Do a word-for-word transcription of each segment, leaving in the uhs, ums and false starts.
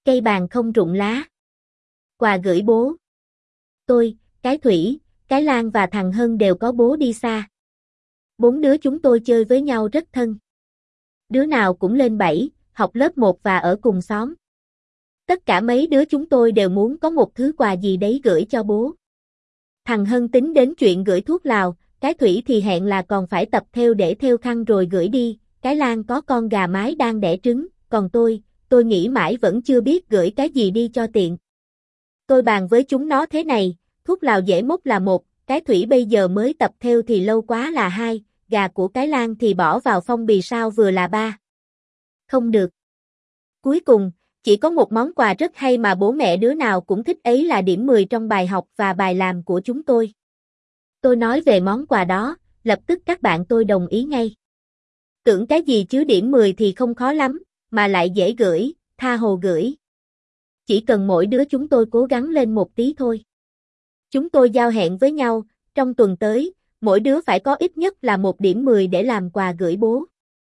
Cây bàn không rụng lá. Quà gửi bố. Tôi, cái Thủy, cái Lan và thằng Hân đều có bố đi xa. Bốn đứa chúng tôi chơi với nhau rất thân. Đứa nào cũng lên bảy, học lớp một và ở cùng xóm. Tất cả mấy đứa chúng tôi đều muốn có một thứ quà gì đấy gửi cho bố. Thằng Hân tính đến chuyện gửi thuốc lào, cái Thủy thì hẹn là còn phải tập thêu để thêu khăn rồi gửi đi, cái Lan có con gà mái đang đẻ trứng, còn tôi, tôi nghĩ mãi vẫn chưa biết gửi cái gì đi cho tiện. Tôi bàn với chúng nó thế này, thuốc lào dễ mốc là một, cái Thủy bây giờ mới tập thêu thì lâu quá là hai, gà của cái Lan thì bỏ vào phong bì sao vừa là ba. Không được. Cuối cùng, chỉ có một món quà rất hay mà bố mẹ đứa nào cũng thích ấy là điểm mười trong bài học và bài làm của chúng tôi. Tôi nói về món quà đó, lập tức các bạn tôi đồng ý ngay. Tưởng cái gì chứ điểm mười thì không khó lắm, mà lại dễ gửi, tha hồ gửi. Chỉ cần mỗi đứa chúng tôi cố gắng lên một tí thôi. Chúng tôi giao hẹn với nhau, trong tuần tới, mỗi đứa phải có ít nhất là một điểm mười để làm quà gửi bố.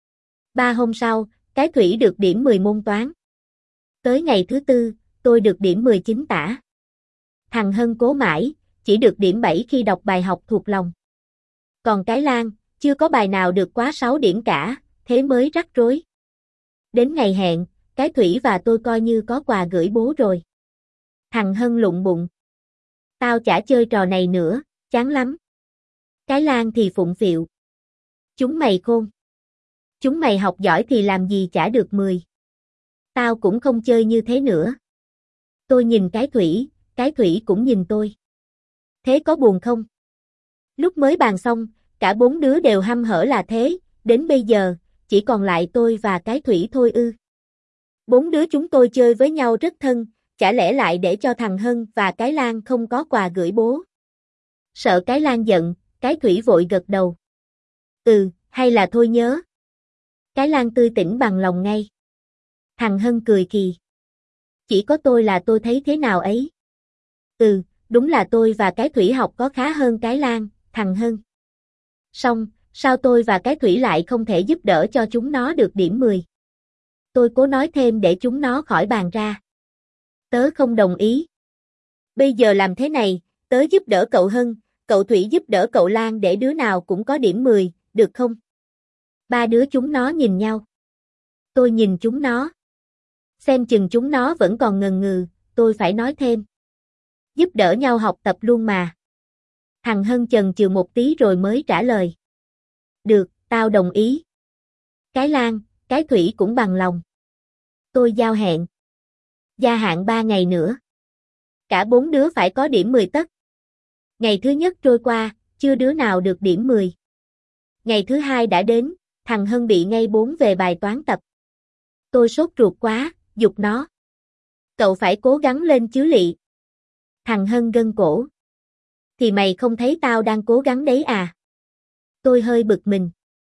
Ba hôm sau, cái Thủy được điểm mười môn toán. Tới ngày thứ tư, tôi được điểm mười chín tả. Thằng Hân cố mãi, chỉ được điểm bảy khi đọc bài học thuộc lòng. Còn cái Lan, chưa có bài nào được quá sáu điểm cả, thế mới rắc rối. Đến ngày hẹn, cái Thủy và tôi coi như có quà gửi bố rồi. Thằng Hân lụng bụng. Tao chả chơi trò này nữa, chán lắm. Cái Lan thì phụng phịu. Chúng mày khôn. Chúng mày học giỏi thì làm gì chả được mười. Tao cũng không chơi như thế nữa. Tôi nhìn cái Thủy, cái Thủy cũng nhìn tôi. Thế có buồn không? Lúc mới bàn xong, cả bốn đứa đều hăm hở là thế, đến bây giờ, chỉ còn lại tôi và cái Thủy thôi ư. Bốn đứa chúng tôi chơi với nhau rất thân, chả lẽ lại để cho thằng Hân và cái Lan không có quà gửi bố. Sợ cái Lan giận, cái Thủy vội gật đầu. Ừ, hay là thôi nhớ. Cái Lan tươi tỉnh bằng lòng ngay. Thằng Hân cười kỳ. Chỉ có tôi là tôi thấy thế nào ấy. Ừ, đúng là tôi và cái Thủy học có khá hơn cái Lan, thằng Hân. Xong, sao tôi và cái Thủy lại không thể giúp đỡ cho chúng nó được điểm mười? Tôi cố nói thêm để chúng nó khỏi bàn ra. Tớ không đồng ý. Bây giờ làm thế này, tớ giúp đỡ cậu Hân, cậu Thủy giúp đỡ cậu Lan để đứa nào cũng có điểm mười, được không? Ba đứa chúng nó nhìn nhau. Tôi nhìn chúng nó. Xem chừng chúng nó vẫn còn ngần ngừ, tôi phải nói thêm. Giúp đỡ nhau học tập luôn mà. Thằng Hân chần chừ một tí rồi mới trả lời. Được, tao đồng ý. Cái Lan, cái Thủy cũng bằng lòng. Tôi giao hẹn. Gia hạn ba ngày nữa. Cả bốn đứa phải có điểm mười tất. Ngày thứ nhất trôi qua, chưa đứa nào được điểm mười. Ngày thứ hai đã đến, thằng Hân bị ngay bốn về bài toán tập. Tôi sốt ruột quá, giục nó. Cậu phải cố gắng lên chứ lị. Thằng Hân gân cổ. Thì mày không thấy tao đang cố gắng đấy à? Tôi hơi bực mình.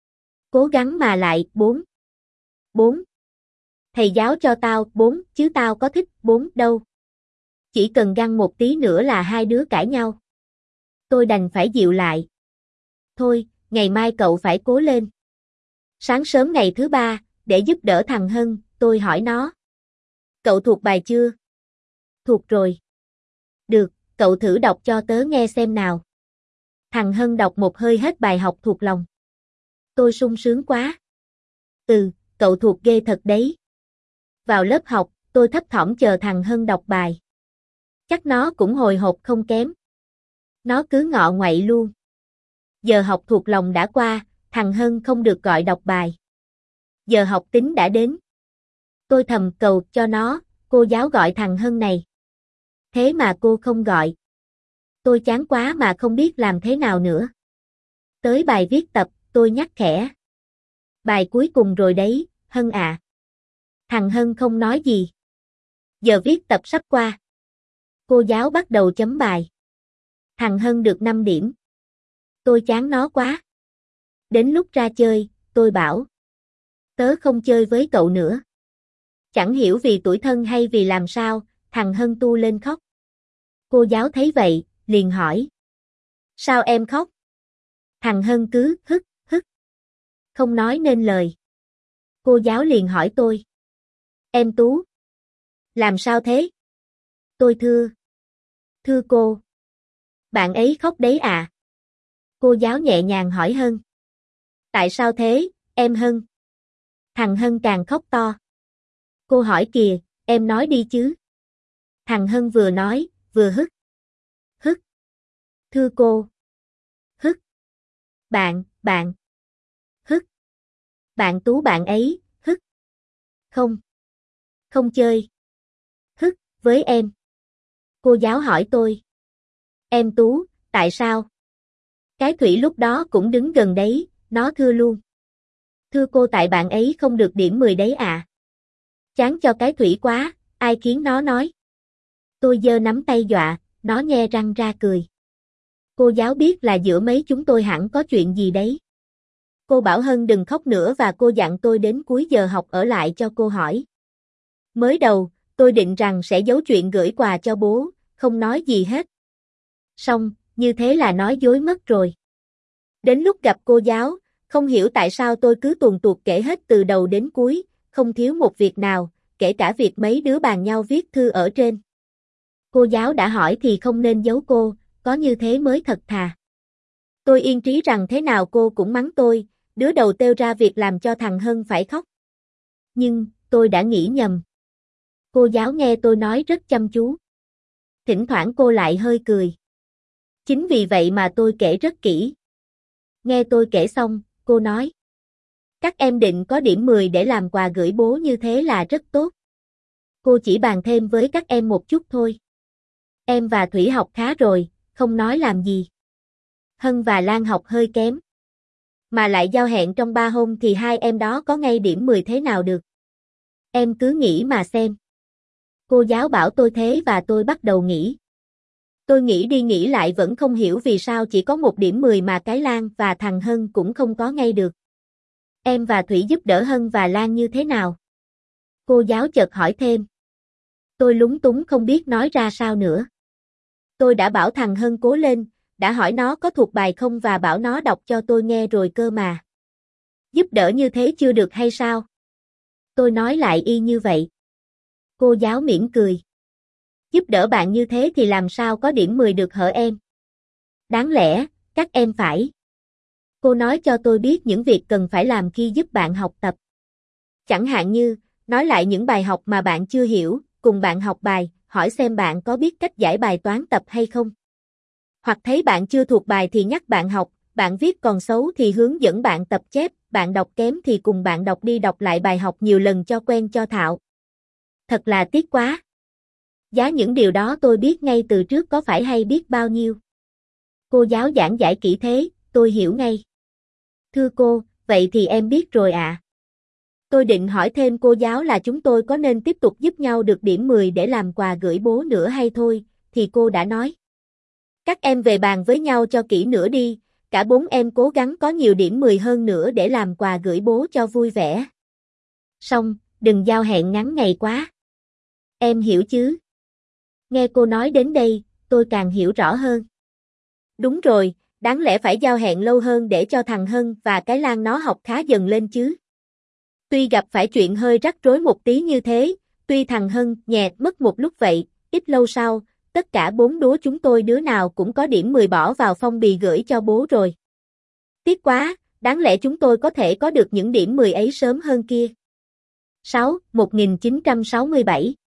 Cố gắng mà lại, bốn. Bốn. Thầy giáo cho tao bốn, chứ tao có thích bốn đâu. Chỉ cần găng một tí nữa là hai đứa cãi nhau. Tôi đành phải dịu lại. Thôi, ngày mai cậu phải cố lên. Sáng sớm ngày thứ ba, để giúp đỡ thằng Hân, tôi hỏi nó. Cậu thuộc bài chưa? Thuộc rồi. Được, cậu thử đọc cho tớ nghe xem nào. Thằng Hân đọc một hơi hết bài học thuộc lòng. Tôi sung sướng quá. Ừ, cậu thuộc ghê thật đấy. Vào lớp học, tôi thấp thỏm chờ thằng Hân đọc bài. Chắc nó cũng hồi hộp không kém. Nó cứ ngọ ngoậy luôn. Giờ học thuộc lòng đã qua, thằng Hân không được gọi đọc bài. Giờ học tính đã đến. Tôi thầm cầu cho nó, cô giáo gọi thằng Hân này. Thế mà cô không gọi. Tôi chán quá mà không biết làm thế nào nữa. Tới bài viết tập, tôi nhắc khẽ. Bài cuối cùng rồi đấy, Hân ạ. Thằng Hân không nói gì. Giờ viết tập sắp qua. Cô giáo bắt đầu chấm bài. Thằng Hân được năm điểm. Tôi chán nó quá. Đến lúc ra chơi, tôi bảo. Tớ không chơi với cậu nữa. Chẳng hiểu vì tủi thân hay vì làm sao, thằng Hân tu lên khóc. Cô giáo thấy vậy, liền hỏi. Sao em khóc? Thằng Hân cứ hức, hức. Không nói nên lời. Cô giáo liền hỏi tôi. Em Tú. Làm sao thế? Tôi thưa. Thưa cô. Bạn ấy khóc đấy à? Cô giáo nhẹ nhàng hỏi Hân. Tại sao thế, em Hân? Thằng Hân càng khóc to. Cô hỏi kìa, em nói đi chứ. Thằng Hân vừa nói, vừa hức. Hức. Thưa cô. Hức. Bạn, bạn. Hức. Bạn Tú bạn ấy, hức. Không. Không chơi. Hức, với em. Cô giáo hỏi tôi. Em Tú, tại sao? Cái Thủy lúc đó cũng đứng gần đấy, nó thưa luôn. Thưa cô tại bạn ấy không được điểm mười đấy à. Chán cho cái Thủy quá, ai khiến nó nói. Tôi giơ nắm tay dọa, nó nhe răng ra cười. Cô giáo biết là giữa mấy chúng tôi hẳn có chuyện gì đấy. Cô bảo Hân đừng khóc nữa và cô dặn tôi đến cuối giờ học ở lại cho cô hỏi. Mới đầu, tôi định rằng sẽ giấu chuyện gửi quà cho bố, không nói gì hết. Xong, như thế là nói dối mất rồi. Đến lúc gặp cô giáo, không hiểu tại sao tôi cứ tuồn tuột kể hết từ đầu đến cuối, không thiếu một việc nào, kể cả việc mấy đứa bàn nhau viết thư ở trên. Cô giáo đã hỏi thì không nên giấu cô, có như thế mới thật thà. Tôi yên trí rằng thế nào cô cũng mắng tôi, đứa đầu têu ra việc làm cho thằng Hân phải khóc. Nhưng, tôi đã nghĩ nhầm. Cô giáo nghe tôi nói rất chăm chú. Thỉnh thoảng cô lại hơi cười. Chính vì vậy mà tôi kể rất kỹ. Nghe tôi kể xong, cô nói. Các em định có điểm mười để làm quà gửi bố như thế là rất tốt. Cô chỉ bàn thêm với các em một chút thôi. Em và Thủy học khá rồi, không nói làm gì. Hân và Lan học hơi kém. Mà lại giao hẹn trong ba hôm thì hai em đó có ngay điểm mười thế nào được. Em cứ nghĩ mà xem. Cô giáo bảo tôi thế và tôi bắt đầu nghĩ. Tôi nghĩ đi nghĩ lại vẫn không hiểu vì sao chỉ có một điểm mười mà cái Lan và thằng Hân cũng không có ngay được. Em và Thủy giúp đỡ Hân và Lan như thế nào? Cô giáo chợt hỏi thêm. Tôi lúng túng không biết nói ra sao nữa. Tôi đã bảo thằng Hân cố lên, đã hỏi nó có thuộc bài không và bảo nó đọc cho tôi nghe rồi cơ mà. Giúp đỡ như thế chưa được hay sao? Tôi nói lại y như vậy. Cô giáo mỉm cười. Giúp đỡ bạn như thế thì làm sao có điểm mười được hả em? Đáng lẽ, các em phải. Cô nói cho tôi biết những việc cần phải làm khi giúp bạn học tập. Chẳng hạn như, nói lại những bài học mà bạn chưa hiểu, cùng bạn học bài, hỏi xem bạn có biết cách giải bài toán tập hay không. Hoặc thấy bạn chưa thuộc bài thì nhắc bạn học, bạn viết còn xấu thì hướng dẫn bạn tập chép, bạn đọc kém thì cùng bạn đọc đi đọc lại bài học nhiều lần cho quen cho thạo. Thật là tiếc quá. Giá những điều đó tôi biết ngay từ trước có phải hay biết bao nhiêu. Cô giáo giảng giải kỹ thế, tôi hiểu ngay. Thưa cô, vậy thì em biết rồi ạ. À. Tôi định hỏi thêm cô giáo là chúng tôi có nên tiếp tục giúp nhau được điểm mười để làm quà gửi bố nữa hay thôi, thì cô đã nói. Các em về bàn với nhau cho kỹ nữa đi, cả bốn em cố gắng có nhiều điểm mười hơn nữa để làm quà gửi bố cho vui vẻ. Xong, đừng giao hẹn ngắn ngày quá. Em hiểu chứ? Nghe cô nói đến đây, tôi càng hiểu rõ hơn. Đúng rồi, đáng lẽ phải giao hẹn lâu hơn để cho thằng Hân và cái Lan nó học khá dần lên chứ. Tuy gặp phải chuyện hơi rắc rối một tí như thế, tuy thằng Hân nhẹt mất một lúc vậy, ít lâu sau, tất cả bốn đứa chúng tôi đứa nào cũng có điểm mười bỏ vào phong bì gửi cho bố rồi. Tiếc quá, đáng lẽ chúng tôi có thể có được những điểm mười ấy sớm hơn kia. sáu. một nghìn chín trăm sáu mươi bảy